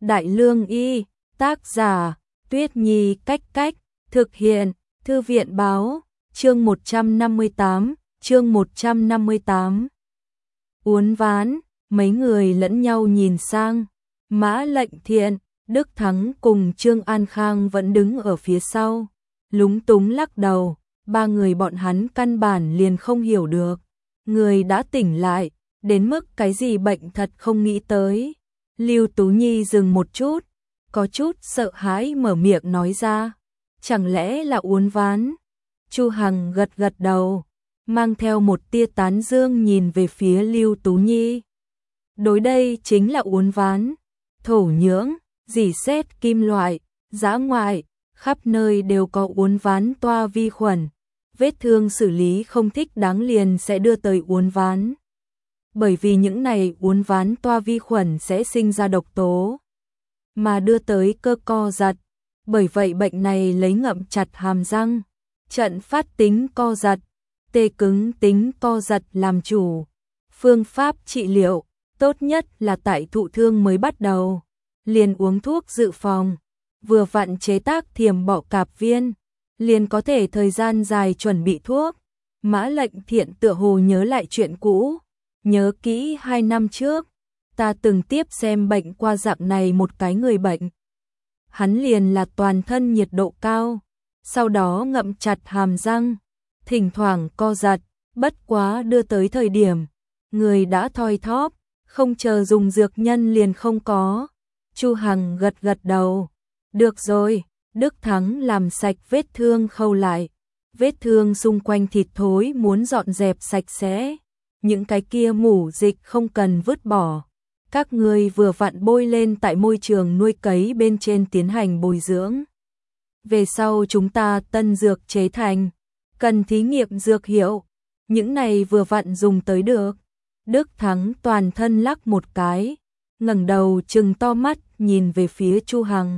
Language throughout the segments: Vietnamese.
Đại Lương Y, tác giả, Tuyết Nhi Cách Cách, thực hiện, Thư viện Báo, chương 158, chương 158. Uốn ván, mấy người lẫn nhau nhìn sang, Mã Lệnh Thiện, Đức Thắng cùng Trương An Khang vẫn đứng ở phía sau, lúng túng lắc đầu, ba người bọn hắn căn bản liền không hiểu được. Người đã tỉnh lại, đến mức cái gì bệnh thật không nghĩ tới. Lưu Tú Nhi dừng một chút, có chút sợ hãi mở miệng nói ra, chẳng lẽ là uốn ván? Chu Hằng gật gật đầu, mang theo một tia tán dương nhìn về phía Lưu Tú Nhi. Đối đây chính là uốn ván, thổ nhưỡng, rỉ sét kim loại, dã ngoại, khắp nơi đều có uốn ván toa vi khuẩn. Vết thương xử lý không thích đáng liền sẽ đưa tới uốn ván. Bởi vì những này uốn ván toa vi khuẩn sẽ sinh ra độc tố, mà đưa tới cơ co giật. Bởi vậy bệnh này lấy ngậm chặt hàm răng, trận phát tính co giật, tê cứng tính co giật làm chủ. Phương pháp trị liệu tốt nhất là tại thụ thương mới bắt đầu, liền uống thuốc dự phòng, vừa vặn chế tác thiềm bọ cạp viên, liền có thể thời gian dài chuẩn bị thuốc. Mã Lệnh Thiện tựa hồ nhớ lại chuyện cũ, nhớ kỹ 2 năm trước, ta từng tiếp xem bệnh qua dạng này một cái người bệnh. Hắn liền là toàn thân nhiệt độ cao, sau đó ngậm chặt hàm răng, thỉnh thoảng co giật, bất quá đưa tới thời điểm, người đã thoi thóp, không chờ dùng dược nhân liền không có. Chu Hằng gật gật đầu, được rồi. Đức Thắng làm sạch vết thương khâu lại, vết thương xung quanh thịt thối muốn dọn dẹp sạch sẽ, những cái kia mủ dịch không cần vứt bỏ. Các ngươi vừa vặn bôi lên tại môi trường nuôi cấy bên trên tiến hành bồi dưỡng. Về sau chúng ta tân dược chế thành, cần thí nghiệm dược hiệu, những này vừa vặn dùng tới được. Đức Thắng toàn thân lắc một cái, ngẩng đầu trừng to mắt nhìn về phía Chu Hằng.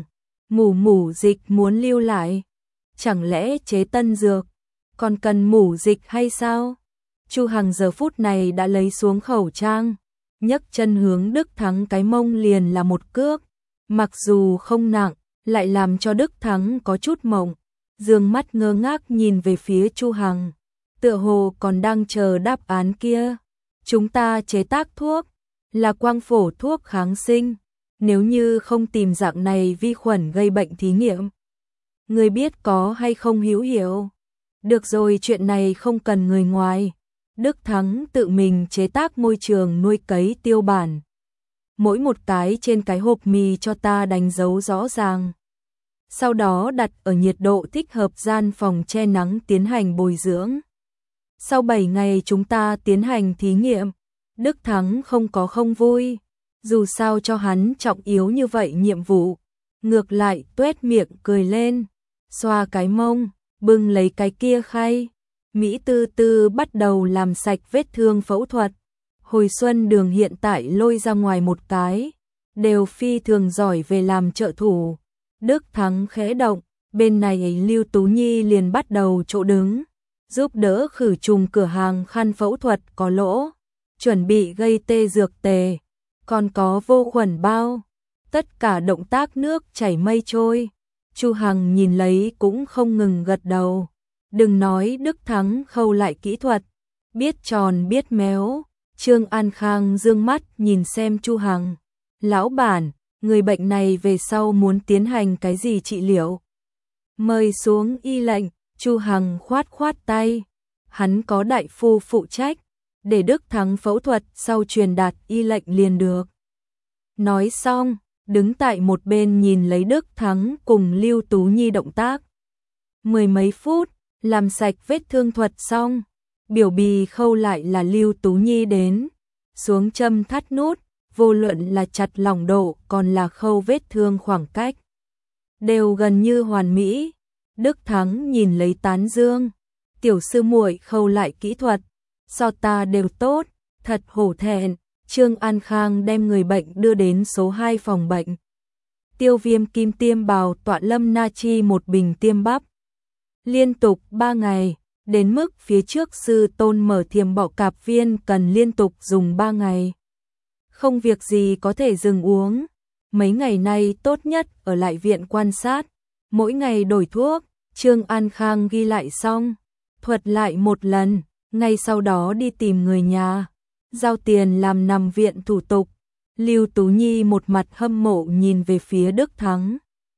Mủ dịch muốn lưu lại, chẳng lẽ chế tân dược còn cần mủ dịch hay sao? Chu Hằng giờ phút này đã lấy xuống khẩu trang, nhấc chân hướng Đức Thắng cái mông liền là một cước, mặc dù không nặng, lại làm cho Đức Thắng có chút mộng, dương mắt ngơ ngác nhìn về phía Chu Hằng, tựa hồ còn đang chờ đáp án kia. Chúng ta chế tác thuốc là quang phổ thuốc kháng sinh. Nếu như không tìm dạng này vi khuẩn gây bệnh thí nghiệm, người biết có hay không hữu hiệu? Được rồi, chuyện này không cần người ngoài. Đức Thắng tự mình chế tác môi trường nuôi cấy tiêu bản. Mỗi một cái trên cái hộp mì cho ta đánh dấu rõ ràng. Sau đó đặt ở nhiệt độ thích hợp gian phòng che nắng tiến hành bồi dưỡng. Sau 7 ngày chúng ta tiến hành thí nghiệm. Đức Thắng không có không vui. Dù sao cho hắn trọng yếu như vậy nhiệm vụ, ngược lại tuét miệng cười lên, xoa cái mông, bưng lấy cái kia khay. Mỹ Tư Tư bắt đầu làm sạch vết thương phẫu thuật. Hồi Xuân Đường hiện tại lôi ra ngoài một cái, đều phi thường giỏi về làm trợ thủ. Đức Thắng khẽ động, bên này Lưu Tú Nhi liền bắt đầu chỗ đứng, giúp đỡ khử trùng cửa hàng khăn phẫu thuật có lỗ, chuẩn bị gây tê dược tề. Còn có vô khuẩn bao, tất cả động tác nước chảy mây trôi. Chu Hằng nhìn lấy cũng không ngừng gật đầu. Đừng nói Đức Thắng khâu lại kỹ thuật, biết tròn biết méo. Trương An Khang dương mắt nhìn xem Chu Hằng. Lão bản, người bệnh này về sau muốn tiến hành cái gì trị liệu? Mời xuống y lệnh. Chu Hằng khoát khoát tay. Hắn có đại phu phụ trách, để Đức Thắng phẫu thuật sau truyền đạt y lệnh liền được. Nói xong, đứng tại một bên nhìn lấy Đức Thắng cùng Lưu Tú Nhi động tác. 10 mấy phút, làm sạch vết thương thuật xong, biểu bì khâu lại là Lưu Tú Nhi đến, xuống châm thắt nút, vô luận là chặt lỏng độ còn là khâu vết thương khoảng cách, đều gần như hoàn mỹ. Đức Thắng nhìn lấy tán dương, tiểu sư muội khâu lại kỹ thuật, so ta đều tốt, thật hổ thẹn. Trương An Khang đem người bệnh đưa đến số 2 phòng bệnh. Tiêu Viêm kim tiêm bào tọa lâm na chi một bình tiêm bắp. Liên tục 3 ngày, đến mức phía trước sư tôn mở thiềm bọ cạp viên cần liên tục dùng 3 ngày. Không việc gì có thể dừng uống. mấy ngày nay tốt nhất ở lại viện quan sát, mỗi ngày đổi thuốc. Trương An Khang ghi lại xong, thuật lại một lần, ngay sau đó đi tìm người nhà, giao tiền làm nằm viện thủ tục. Lưu Tú Nhi một mặt hâm mộ nhìn về phía Đức Thắng.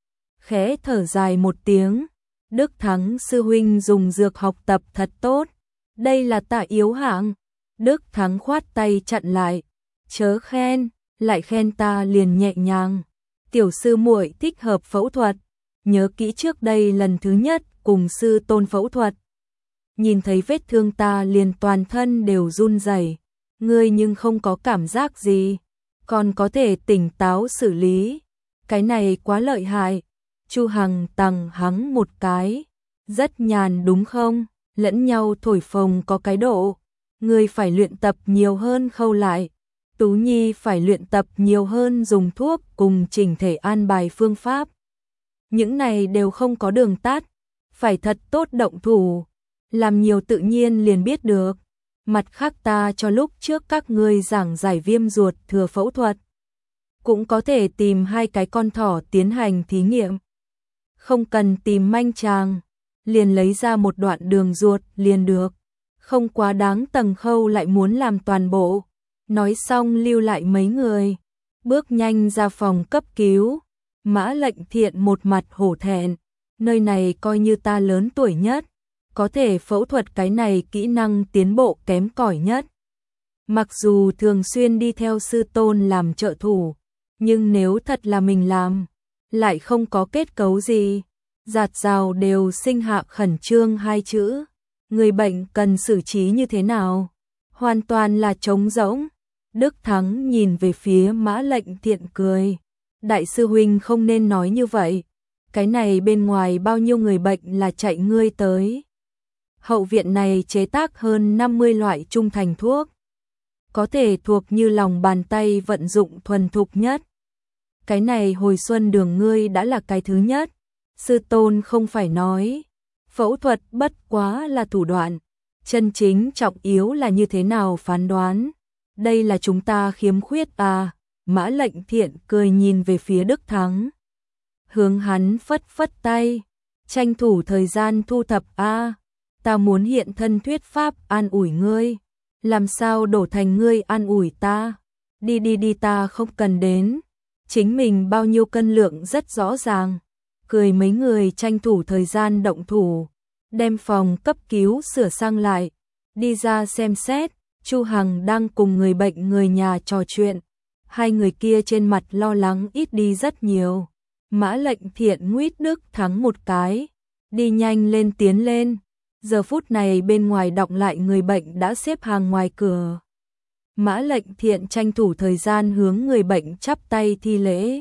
Khẽ thở dài một tiếng, Đức Thắng sư huynh dùng dược học tập thật tốt, đây là tạ yếu hạng. Đức Thắng khoát tay chặn lại, chớ khen, lại khen ta liền nhẹ nhàng. Tiểu sư muội thích hợp phẫu thuật, nhớ kỹ trước đây lần thứ nhất cùng sư tôn phẫu thuật. Nhìn thấy vết thương ta liền toàn thân đều run rẩy, ngươi nhưng không có cảm giác gì, còn có thể tỉnh táo xử lý, cái này quá lợi hại. Chu Hằng tằng hắng một cái, rất nhàn đúng không, lẫn nhau thổi phồng có cái độ, ngươi phải luyện tập nhiều hơn khâu lại, Tú Nhi phải luyện tập nhiều hơn dùng thuốc cùng chỉnh thể an bài phương pháp. Những này đều không có đường tắt, phải thật tốt động thủ, làm nhiều tự nhiên liền biết được. Mặt khác ta cho lúc trước các ngươi giảng giải viêm ruột thừa phẫu thuật, cũng có thể tìm 2 cái con thỏ tiến hành thí nghiệm. Không cần tìm manh chàng, liền lấy ra một đoạn đường ruột liền được, không quá đáng tầng khâu lại muốn làm toàn bộ. Nói xong lưu lại mấy người, bước nhanh ra phòng cấp cứu. Mã Lệnh Thiện một mặt hổ thẹn, nơi này coi như ta lớn tuổi nhất, có thể phẫu thuật cái này kỹ năng tiến bộ kém cỏi nhất. Mặc dù thường xuyên đi theo sư tôn làm trợ thủ, nhưng nếu thật là mình làm, lại không có kết cấu gì. Giạt rào đều sinh hạ khẩn trương 2 chữ, người bệnh cần xử trí như thế nào? Hoàn toàn là trống rỗng. Đức Thắng nhìn về phía Mã Lệnh Thiện cười, đại sư huynh không nên nói như vậy, cái này bên ngoài bao nhiêu người bệnh là chạy ngươi tới. Hậu viện này chế tác hơn 50 loại trung thành thuốc, có thể thuộc như lòng bàn tay vận dụng thuần thục nhất. Cái này hồi xuân đường ngươi đã là cái thứ nhất, sư tôn không phải nói, phẫu thuật bất quá là thủ đoạn, chân chính trọng yếu là như thế nào phán đoán. Đây là chúng ta khiếm khuyết à? Mã Lệnh Thiện cười nhìn về phía Đức Thắng, hướng hắn phất phất tay, tranh thủ thời gian thu thập a. Ta muốn hiện thân thuyết pháp an ủi ngươi, làm sao đổ thành ngươi an ủi ta? Đi đi đi, ta không cần đến, chính mình bao nhiêu cân lượng rất rõ ràng. Cười mấy người tranh thủ thời gian động thủ, đem phòng cấp cứu sửa sang lại, đi ra xem xét. Chu Hằng đang cùng người bệnh người nhà trò chuyện, 2 người kia trên mặt lo lắng ít đi rất nhiều. Mã Lệnh Thiện nguyết Đức Thắng một cái, đi nhanh lên tiến lên. Giờ phút này bên ngoài đọng lại người bệnh đã xếp hàng ngoài cửa. Mã Lệnh Thiện tranh thủ thời gian hướng người bệnh chắp tay thi lễ.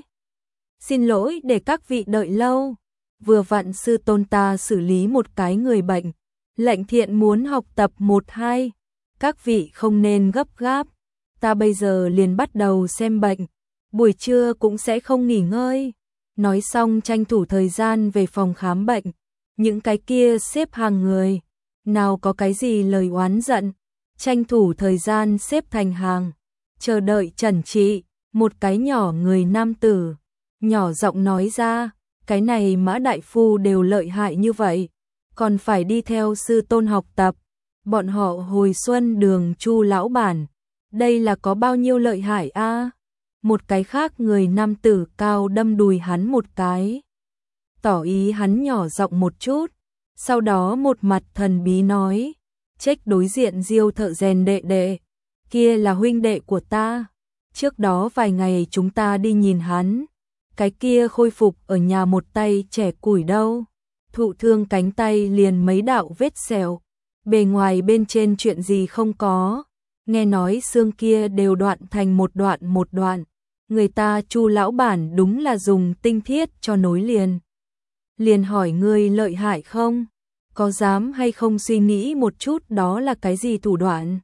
Xin lỗi để các vị đợi lâu, vừa vặn sư tôn ta xử lý một cái người bệnh, Lệnh Thiện muốn học tập 1-2. Các vị không nên gấp gáp, ta bây giờ liền bắt đầu xem bệnh, buổi trưa cũng sẽ không nghỉ ngơi. Nói xong tranh thủ thời gian về phòng khám bệnh, những cái kia xếp hàng người, nào có cái gì lời oán giận, tranh thủ thời gian xếp thành hàng, chờ đợi chẩn trị. Một cái nhỏ người nam tử, nhỏ giọng nói ra, cái này Mã đại phu đều lợi hại như vậy, còn phải đi theo sư tôn học tập. Bọn họ hồi xuân đường Chu lão bản, đây là có bao nhiêu lợi hại a? Một cái khác người nam tử cao đâm đùi hắn một cái, tỏ ý hắn nhỏ giọng một chút, sau đó một mặt thần bí nói, trách đối diện Diêu thợ rèn đệ đệ, kia là huynh đệ của ta, trước đó vài ngày chúng ta đi nhìn hắn, cái kia khôi phục ở nhà một tay trẻ củi đâu, thụ thương cánh tay liền mấy đạo vết sẹo. Bề ngoài bên trên chuyện gì không có, nghe nói xương kia đều đoạn thành một đoạn, người ta Chu lão bản đúng là dùng tinh thiết cho nối liền. Liền hỏi ngươi lợi hại không? Có dám hay không suy nghĩ một chút đó là cái gì thủ đoạn?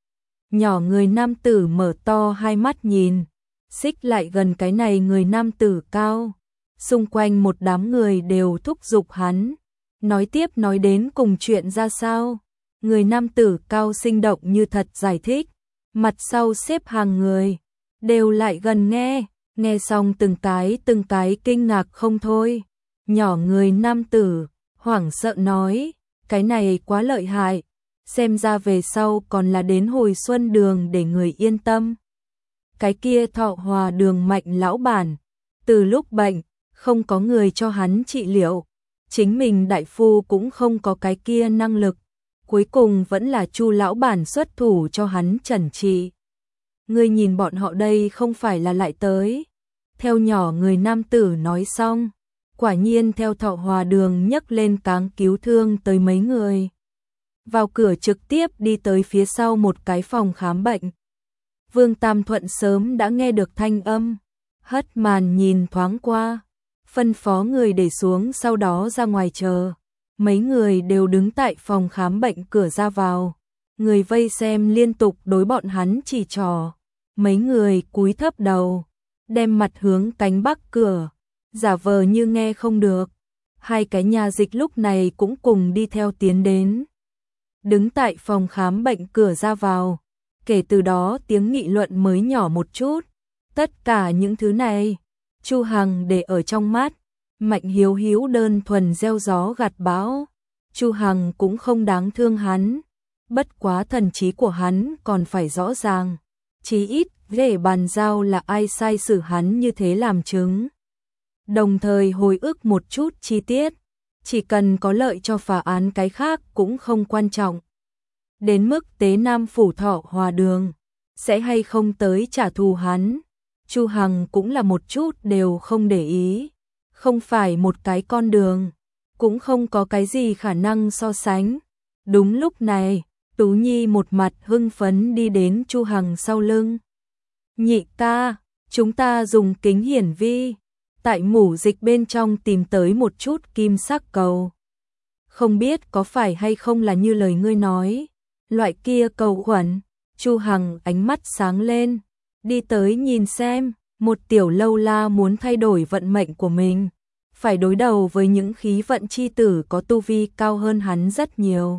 Nhỏ người nam tử mở to 2 mắt nhìn, xích lại gần cái này người nam tử cao, xung quanh một đám người đều thúc giục hắn, nói tiếp nói đến cùng chuyện ra sao. Người nam tử cao sinh động như thật giải thích, mặt sau xếp hàng người, đều lại gần nghe, Nghe xong từng cái kinh ngạc không thôi. Nhỏ người nam tử, hoảng sợ nói, cái này quá lợi hại, xem ra về sau còn là đến hồi xuân đường để người yên tâm. Cái kia Thọ Hòa đường Mạnh lão bản, từ lúc bệnh, không có người cho hắn trị liệu, chính mình đại phu cũng không có cái kia năng lực, cuối cùng vẫn là Chu lão bản xuất thủ cho hắn chẩn trị. Ngươi nhìn bọn họ đây không phải là lại tới. Theo nhỏ người nam tử nói xong, quả nhiên theo Thọ Hòa đường nhấc lên cáng cứu thương tới mấy người. Vào cửa trực tiếp đi tới phía sau một cái phòng khám bệnh. Vương Tam Thuận sớm đã nghe được thanh âm, hất màn nhìn thoáng qua, phân phó người để xuống sau đó ra ngoài chờ. Mấy người đều đứng tại phòng khám bệnh cửa ra vào, người vây xem liên tục đối bọn hắn chỉ trỏ. Mấy người cúi thấp đầu, đem mặt hướng cánh bắc cửa, giả vờ như nghe không được. Hai cái nhà dịch lúc này cũng cùng đi theo tiến đến. Đứng tại phòng khám bệnh cửa ra vào, kể từ đó tiếng nghị luận mới nhỏ một chút. Tất cả những thứ này, Chu Hằng để ở trong mắt, Mạnh Hiếu Hiếu đơn thuần gieo gió gặt bão. Chu Hằng cũng không đáng thương hắn, bất quá thần trí của hắn còn phải rõ ràng, chí ít về bàn giao là ai sai xử hắn như thế làm chứng. Đồng thời hồi ức một chút chi tiết, chỉ cần có lợi cho phá án cái khác cũng không quan trọng. Đến mức Tế Nam phủ Thọ Hòa đường sẽ hay không tới trả thù hắn, Chu Hằng cũng là một chút đều không để ý, không phải một cái con đường, cũng không có cái gì khả năng so sánh. Đúng lúc này, Tú Nhi một mặt hưng phấn đi đến Chu Hằng sau lưng. Nhị ca, chúng ta dùng kính hiển vi, tại mủ dịch bên trong tìm tới một chút kim sắc cầu. Không biết có phải hay không là như lời ngươi nói, loại kia cầu khuẩn. Chu Hằng ánh mắt sáng lên, đi tới nhìn xem, một tiểu lâu la muốn thay đổi vận mệnh của mình, phải đối đầu với những khí vận chi tử có tu vi cao hơn hắn rất nhiều.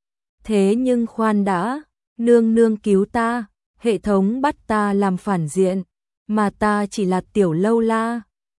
Thế nhưng khoan đã, nương nương cứu ta, hệ thống bắt ta làm phản diện, mà ta chỉ là tiểu lâu la,